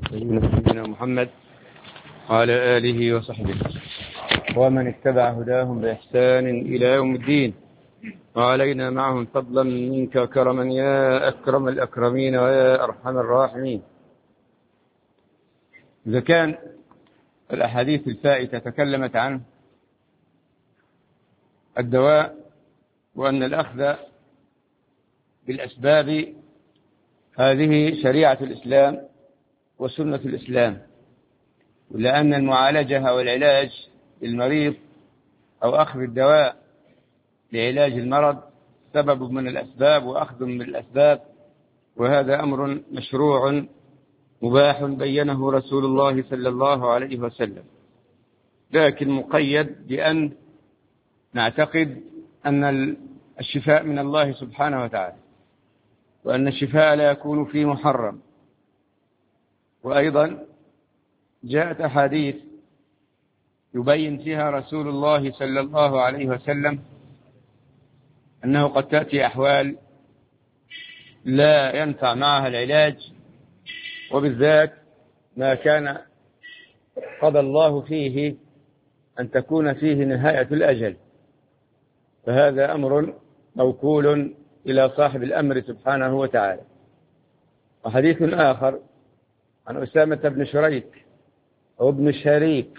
سيدنا محمد وعلى آله وصحبه ومن اتبع هداهم بإحسان إلى يوم الدين، وعلينا معهم فضلا منك وكرما يا أكرم الأكرمين ويا أرحم الراحمين. إذا كان الأحاديث الفائتة تكلمت عن الدواء وأن الأخذ بالأسباب هذه شريعة الإسلام وسنة الإسلام، ولأن المعالجة أو العلاج للمريض أو أخذ الدواء لعلاج المرض سبب من الأسباب وأخذ من الأسباب، وهذا أمر مشروع مباح بينه رسول الله صلى الله عليه وسلم، لكن مقيد بأن نعتقد أن الشفاء من الله سبحانه وتعالى، وأن الشفاء لا يكون فيه محرم. وأيضا جاءت أحاديث يبين فيها رسول الله صلى الله عليه وسلم أنه قد تأتي أحوال لا ينفع معها العلاج، وبالذات ما كان قضى الله فيه أن تكون فيه نهاية الأجل، فهذا أمر موكول إلى صاحب الأمر سبحانه وتعالى. وحديث آخر عن أسامة بن شريك أو ابن شريك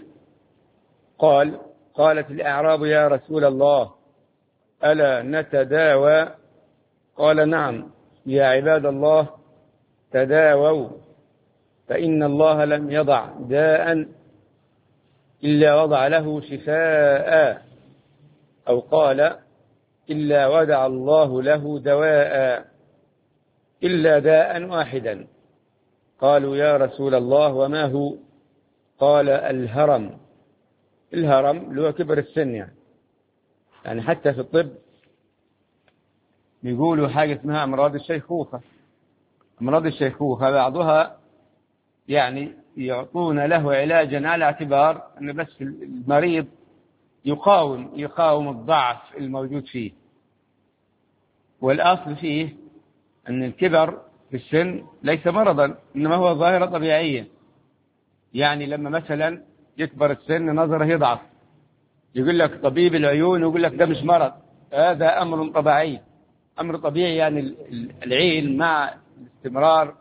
قالت الأعراب يا رسول الله ألا نتداوى؟ قال نعم يا عباد الله تداووا، فإن الله لم يضع داء إلا وضع له شفاء، أو قال إلا وضع الله له دواء إلا داء واحدا. قالوا يا رسول الله وما هو؟ قال الهرم. الهرم اللي هو كبر السن، يعني حتى في الطب يقولوا حاجة اسمها أمراض الشيخوخة. أمراض الشيخوخة بعضها يعني يعطون له علاجا على اعتبار أن بس المريض يقاوم الضعف الموجود فيه، والأصل فيه أن الكبر في السن ليس مرضا، إنما هو ظاهرة طبيعية. يعني لما مثلا يكبر السن نظره يضعف، يقول لك طبيب العيون يقول لك ده مش مرض، هذا أمر طبيعي، أمر طبيعي. يعني العين مع الاستمرار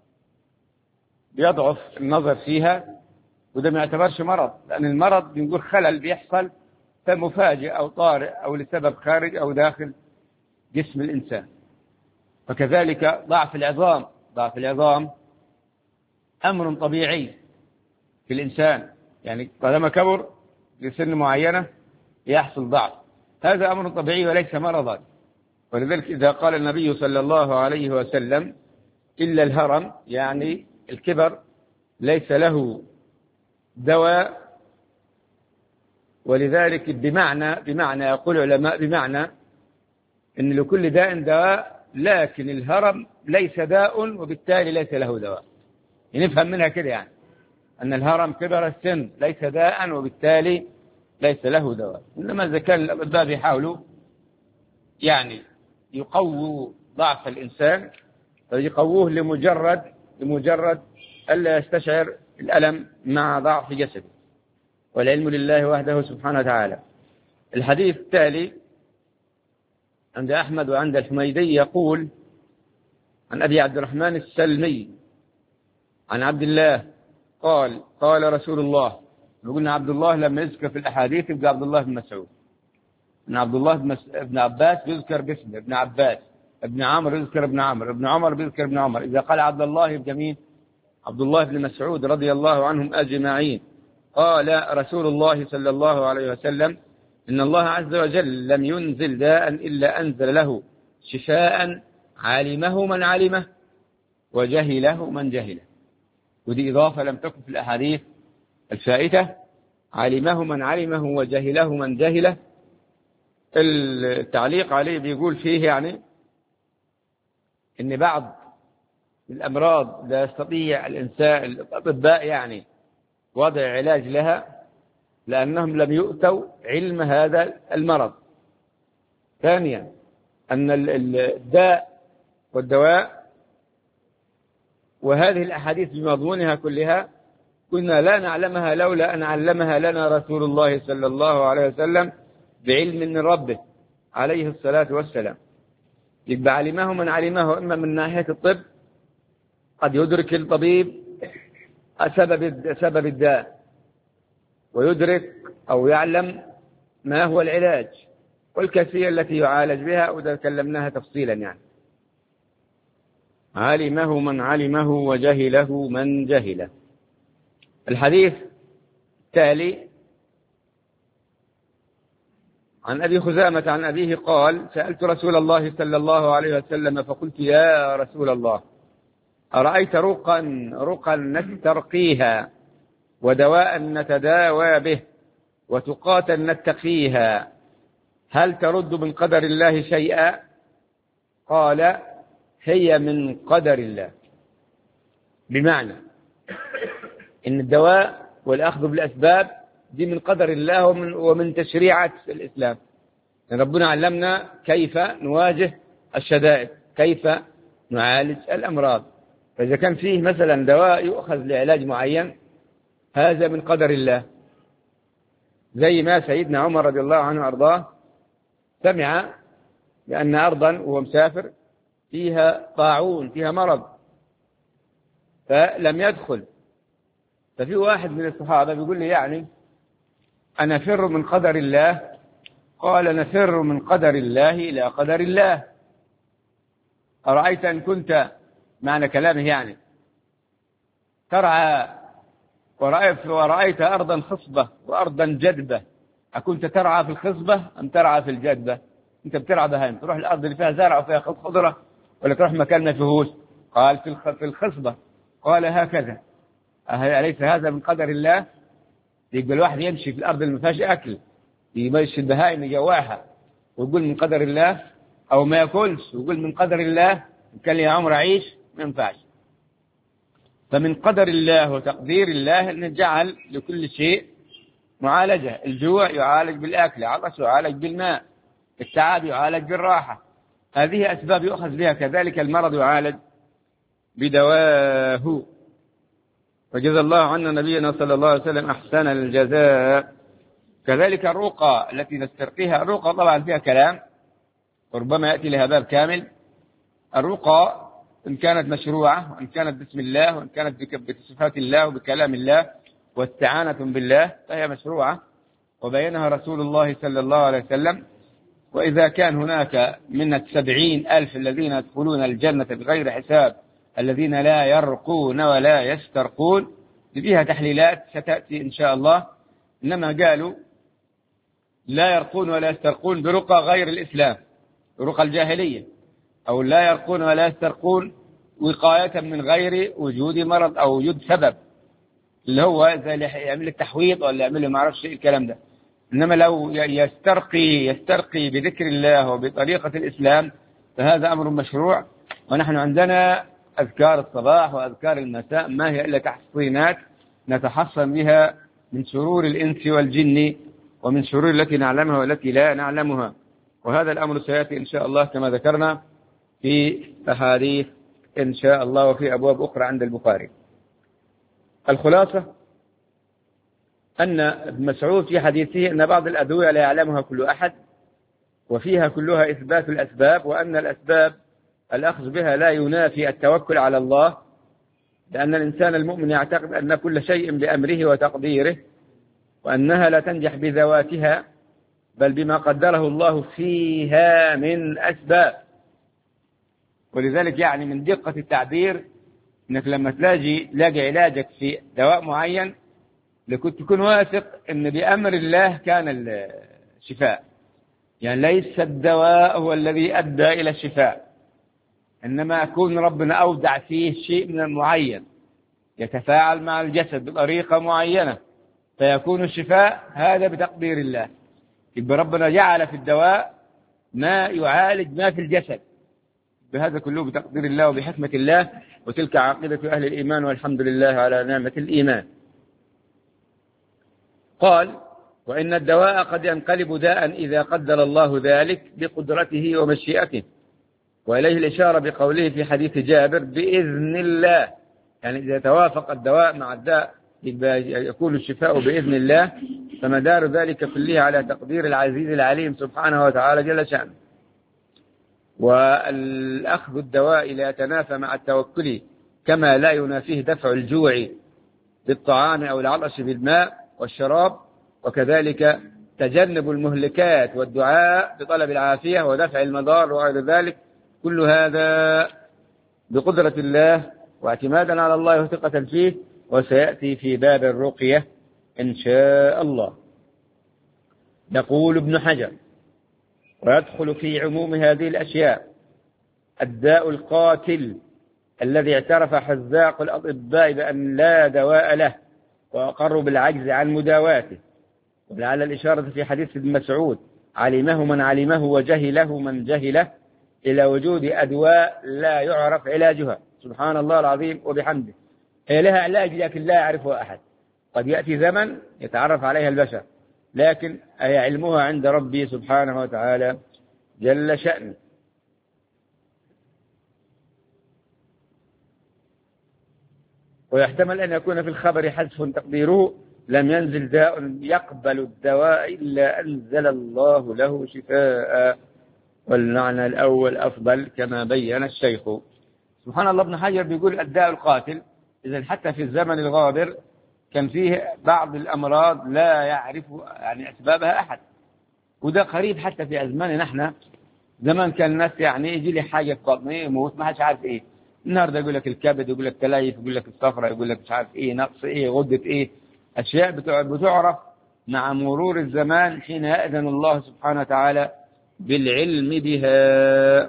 بيضعف النظر فيها، وده ما يعتبرش مرض، لأن المرض بنقول خلل بيحصل مفاجئ أو طارئ أو لسبب خارج أو داخل جسم الإنسان. فكذلك ضعف العظام أمر طبيعي في الإنسان، يعني طالما كبر لسن معينة يحصل ضعف، هذا أمر طبيعي وليس مرضا. ولذلك إذا قال النبي صلى الله عليه وسلم إلا الهرم، يعني الكبر ليس له دواء، ولذلك بمعنى يقول العلماء بمعنى أن لكل داء دواء، لكن الهرم ليس داء وبالتالي ليس له دواء. نفهم منها كده، يعني أن الهرم كبر السن ليس داء وبالتالي ليس له دواء. إنما إذا كان الأطباء يحاولوا يعني يقووا ضعف الإنسان، فيقووه لمجرد ألا يستشعر الألم مع ضعف جسده، والعلم لله وحده سبحانه وتعالى. الحديث التالي عند أحمد وعند الحميدي يقول عن أبي عبد الرحمن السلمي عن عبد الله قال رسول الله. قلنا عبد الله لما يذكر في الأحاديث يبقى عبد الله بن مسعود، ابن عبد الله ابن عباس يذكر باسمه ابن عباس، ابن عمرو يذكر ابن عمرو، ابن عمر يذكر ابن عمر. إذا قال عبد الله يبقى مين؟ عبد الله بن مسعود رضي الله عنهم أجمعين. قال رسول الله صلى الله عليه وسلم إن الله عز وجل لم ينزل داء إلا أنزل له شفاء علمه من علمه وجهله من جهله. ودي إضافة لم تكن في الأحاديث الفائتة، علمه من علمه وجهله من جهله. التعليق عليه بيقول فيه يعني إن بعض الأمراض لا يستطيع الإنسان الأطباء يعني وضع علاج لها لأنهم لم يؤتوا علم هذا المرض. ثانيا أن الداء والدواء وهذه الأحاديث بمضمونها كلها كنا لا نعلمها لولا أن علمها لنا رسول الله صلى الله عليه وسلم بعلم من ربه عليه الصلاة والسلام. يبقى علمه من علمه، إما من ناحية الطب قد يدرك الطبيب سبب الداء ويدرك أو يعلم ما هو العلاج والكيفية التي يعالج بها، وإذا تكلمناها تفصيلا يعني. علمه من علمه وجهله من جهله. الحديث التالي عن أبي خزامة عن أبيه قال: سألت رسول الله صلى الله عليه وسلم فقلت: يا رسول الله، أرأيت رقا نسترقيها ودواء نتداوى به وتقاة نتقيها، هل ترد من قدر الله شيئا؟ قال: هي من قدر الله. بمعنى إن الدواء والأخذ بالأسباب دي من قدر الله ومن تشريعات الإسلام. يعني ربنا علمنا كيف نواجه الشدائد، كيف نعالج الأمراض. فإذا كان فيه مثلا دواء يؤخذ لعلاج معين هذا من قدر الله. زي ما سيدنا عمر رضي الله عنه وأرضاه سمع بأن أرضا وهو مسافر فيها طاعون، فيها مرض، فلم يدخل. ففي واحد من الصحابة بيقول لي: يعني أنا أفر من قدر الله؟ قال: نفر من قدر الله إلى قدر الله. أرأيت أن كنت، معنى كلامه يعني، ترعى ورأيت أرضا خصبة وأرضا جدبة، أكنت ترعى في الخصبة أم ترعى في الجدبة؟ أنت بترعى بهايم، تروح الأرض اللي فيها زرع وفيها خضرة، ولا تروح مكان ما فيهوش؟ قال: في الخصبة. قال: هكذا، أليس هذا من قدر الله؟ يقبل الواحد يمشي في الأرض اللي ما فيهاش أكل، يمشي البهائم يجوعها ويقول من قدر الله، أو ما يأكلش ويقول من قدر الله، كان يا عمر عيش، ما ينفعش. فمن قدر الله وتقدير الله أن جعل لكل شيء معالجة. الجوع يعالج بالأكل، العطش يعالج بالماء، التعب يعالج بالراحة، هذه أسباب يؤخذ بها. كذلك المرض يعالج بدواه. وجزى الله عنا نبينا صلى الله عليه وسلم أحسن الجزاء. كذلك الرقى التي نسترقيها، الرقى طبعا فيها كلام وربما يأتي لها باب كامل. الرقى إن كانت مشروعة، وإن كانت بسم الله، وإن كانت بصفات الله وبكلام الله واستعانة بالله، فهي مشروعة وبينها رسول الله صلى الله عليه وسلم. وإذا كان هناك من 70,000 الذين يدخلون الجنة بغير حساب، الذين لا يرقون ولا يسترقون، فيها تحليلات ستأتي إن شاء الله. إنما قالوا لا يرقون ولا يسترقون برقى غير الإسلام، برقى الجاهلية، أو لا يرقون ولا يسترقون وقاية من غير وجود مرض أو وجود سبب، اللي هو زي اللي يعمل التحويض ولا يعمل ما أعرفش الكلام ده. إنما لو يسترقي بذكر الله وبطريقة الإسلام فهذا أمر مشروع. ونحن عندنا أذكار الصباح وأذكار المساء ما هي إلا تحصينات نتحصن بها من شرور الإنس والجن ومن شرور التي نعلمها والتي لا نعلمها. وهذا الأمر سيأتي إن شاء الله كما ذكرنا في أحاديث إن شاء الله وفي أبواب أخرى عند البخاري. الخلاصة أن ابن مسعود في حديثه أن بعض الأدوية لا يعلمها كل أحد، وفيها كلها إثبات الأسباب، وأن الأسباب الأخذ بها لا ينافي التوكل على الله، لأن الإنسان المؤمن يعتقد أن كل شيء بأمره وتقديره، وأنها لا تنجح بذواتها بل بما قدره الله فيها من أسباب. ولذلك يعني من دقة التعبير أنك لما تلاقي علاجك في دواء معين لكنت تكون واثق أن بأمر الله كان الشفاء. يعني ليس الدواء هو الذي أدى إلى الشفاء، إنما يكون ربنا أودع فيه شيء من المعين يتفاعل مع الجسد بطريقة معينة فيكون الشفاء، هذا بتقدير الله. يبقى ربنا جعل في الدواء ما يعالج ما في الجسد، بهذا كله بتقدير الله وبحكمة الله. وتلك عاقبة أهل الإيمان، والحمد لله على نعمة الإيمان. قال: وإن الدواء قد ينقلب داء إذا قدر الله ذلك بقدرته ومشيئته. وإليه الإشارة بقوله في حديث جابر: بإذن الله. يعني إذا توافق الدواء مع الداء يكون الشفاء بإذن الله، فمدار ذلك كله على تقدير العزيز العليم سبحانه وتعالى جل شأنه. والأخذ الدواء لا يتنافى مع التوكل، كما لا ينافيه دفع الجوع بالطعام أو العطش بالماء والشراب، وكذلك تجنب المهلكات والدعاء بطلب العافية ودفع المضار وغير ذلك، كل هذا بقدرة الله واعتمادا على الله وثقة فيه، وسيأتي في باب الرقية إن شاء الله. يقول ابن حجر: ويدخل في عموم هذه الأشياء الداء القاتل الذي اعترف حذاق الأطباء بأن لا دواء له، وأقروا بالعجز عن مداواته. ولعل الإشارة في حديث ابن مسعود: علمه من علمه وجهله من جهله، إلى وجود أدواء لا يعرف علاجها. سبحان الله العظيم وبحمده، هي لها علاج لكن لا يعرفها أحد. قد يأتي زمن يتعرف عليها البشر، لكن هي علمها عند ربي سبحانه وتعالى جل شأنه. ويحتمل أن يكون في الخبر حذف تقديره: لم ينزل داء يقبل الدواء إلا أنزل الله له شفاء. والمعنى الأول أفضل كما بين الشيخ. سبحان الله، ابن حجر بيقول الداء القاتل. إذا حتى في الزمن الغابر كان فيه بعض الأمراض لا يعرف يعني أسبابها أحد، وده قريب حتى في أزماننا نحن. زمان كان الناس يعني يجي لي حاجة في بطني يموت ما حدش عارف إيه. النهارده يقول لك الكبد، يقول لك تليف، يقول لك الصفرة، يقول لك مش عارف إيه، نقص إيه، غدة إيه. أشياء بتعرف مع مرور الزمان حين يأذن الله سبحانه وتعالى بالعلم بها.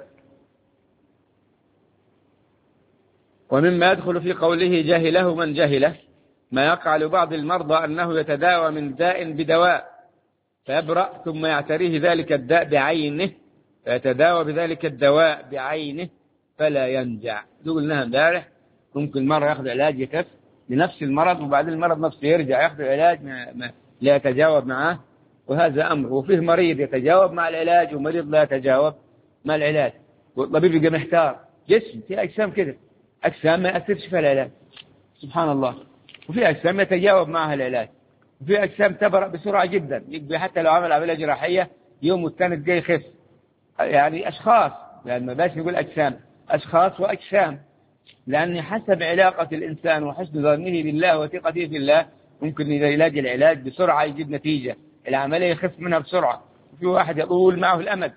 ومما يدخل في قوله جهله من جهله ما يقع لبعض المرضى أنه يتداوى من داء بدواء فيبرأ، ثم يعتريه ذلك الداء بعينه فيتداوى بذلك الدواء بعينه فلا ينجع. قلناها امبارح، ممكن مرة ياخذ علاج يخف لنفس المرض، وبعدين المرض نفسه يرجع ياخذ علاج لا يتجاوب معه، وهذا أمر. وفيه مريض يتجاوب مع العلاج ومريض لا يتجاوب مع العلاج، والطبيب يبقى محتار. جسم في أجسام كده، أجسام ما يأثرش فيها العلاج سبحان الله، وفي أجسام يتجاوب معها العلاج، وفي أجسام تبرأ بسرعة جدا، يبقى حتى لو عمل عملية جراحية يوم والثاني جاي يخف. يعني أشخاص، يعني ما باش نقول أجسام، أشخاص وأجسام، لأن حسب علاقة الإنسان وحسن ظنه بالله وثقته في الله ممكن إذا يلاقي العلاج بسرعة يجيب نتيجة، العملية يخف منها بسرعة. وفي واحد يطول معه الأمد،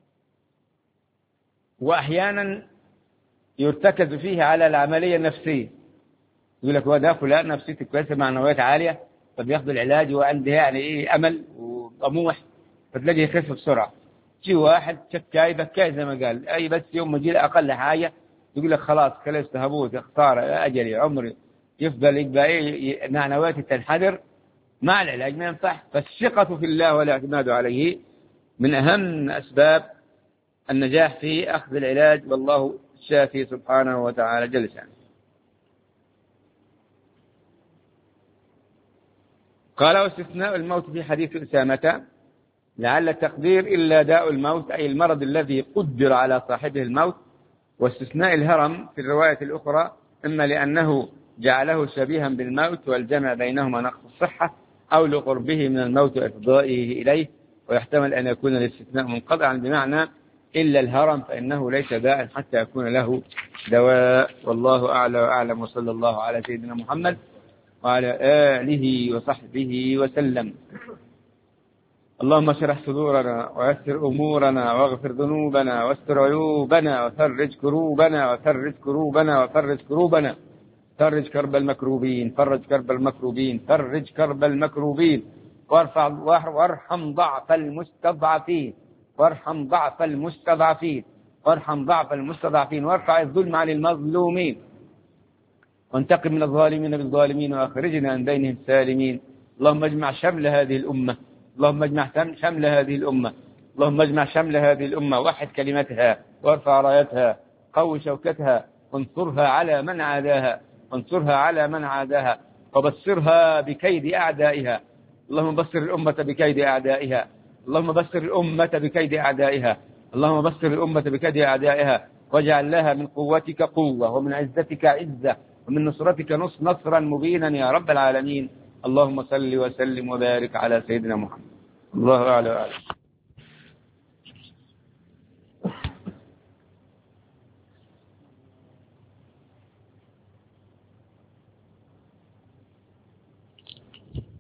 وأحيانا يرتكز فيه على العملية النفسية، يقول لك هو ده فلان نفسيته كويسة معنويات عالية، طب ياخذ العلاج وعنده يعني إيه أمل وطموح، فتلاقيه يخف بسرعة. شي واحد شكاي بكاي زي ما قال، أي بس يوم ما يجي أقل حاجة يقول لك خلاص خلصت هبوط اختار أجلي عمري، يفضل يبقى إيه معنوياتي تنحدر مع العلاج ما ينفع. فالثقة في الله والاعتماد عليه من أهم أسباب النجاح في أخذ العلاج، والله الشافي سبحانه وتعالى جل شأنه. قال: واستثناء الموت في حديث أسامة لعل التقدير إلا داء الموت، أي المرض الذي قدر على صاحبه الموت. واستثناء الهرم في الرواية الأخرى إما لأنه جعله شبيها بالموت والجمع بينهما نقص الصحة، أو لقربه من الموت وإفضائه إليه. ويحتمل أن يكون الاستثناء منقطعا بمعنى إلا الهرم فإنه ليس داء حتى يكون له دواء. والله أعلى وأعلم، وصلى الله على سيدنا محمد وعلى آله وصحبه وسلم. اللهم اشرح صدورنا ويسر أمورنا واغفر ذنوبنا واستر عيوبنا وفرج كروبنا وفرج كروبنا وفرج كروبنا، فرج كرب المكروبين، فرج كرب المكروبين، فرج كرب المكروبين، وارحم ضعف المستضعفين، وارحم ضعف المستضعفين، وارحم ضعف المستضعفين، وارفع الظلم عن المظلومين، وانتقم من الظالمين بالظالمين، واخرجنا من بينهم سالمين. اللهم اجمع شمل هذه الأمة، اللهم اجمع شمل هذه الأمة، اللهم اجمع شمل هذه الأمة، وحد كلمتها وارفع رايتها، قوي شوكتها، وانصرها على من عاداها، وانصرها على من عاداها، وبصرها بكيد أعدائها. اللهم بصر الأمة بكيد أعدائها، اللهم بصر الأمة بكيد أعدائها، اللهم بصر الأمة بكيد أعدائها، واجعل لها من قوتك قوة ومن عزتك عزة ومن نصرتك نصرا مبينا يا رب العالمين. اللهم صل وسلم وبارك على سيدنا محمد. الله أعلم.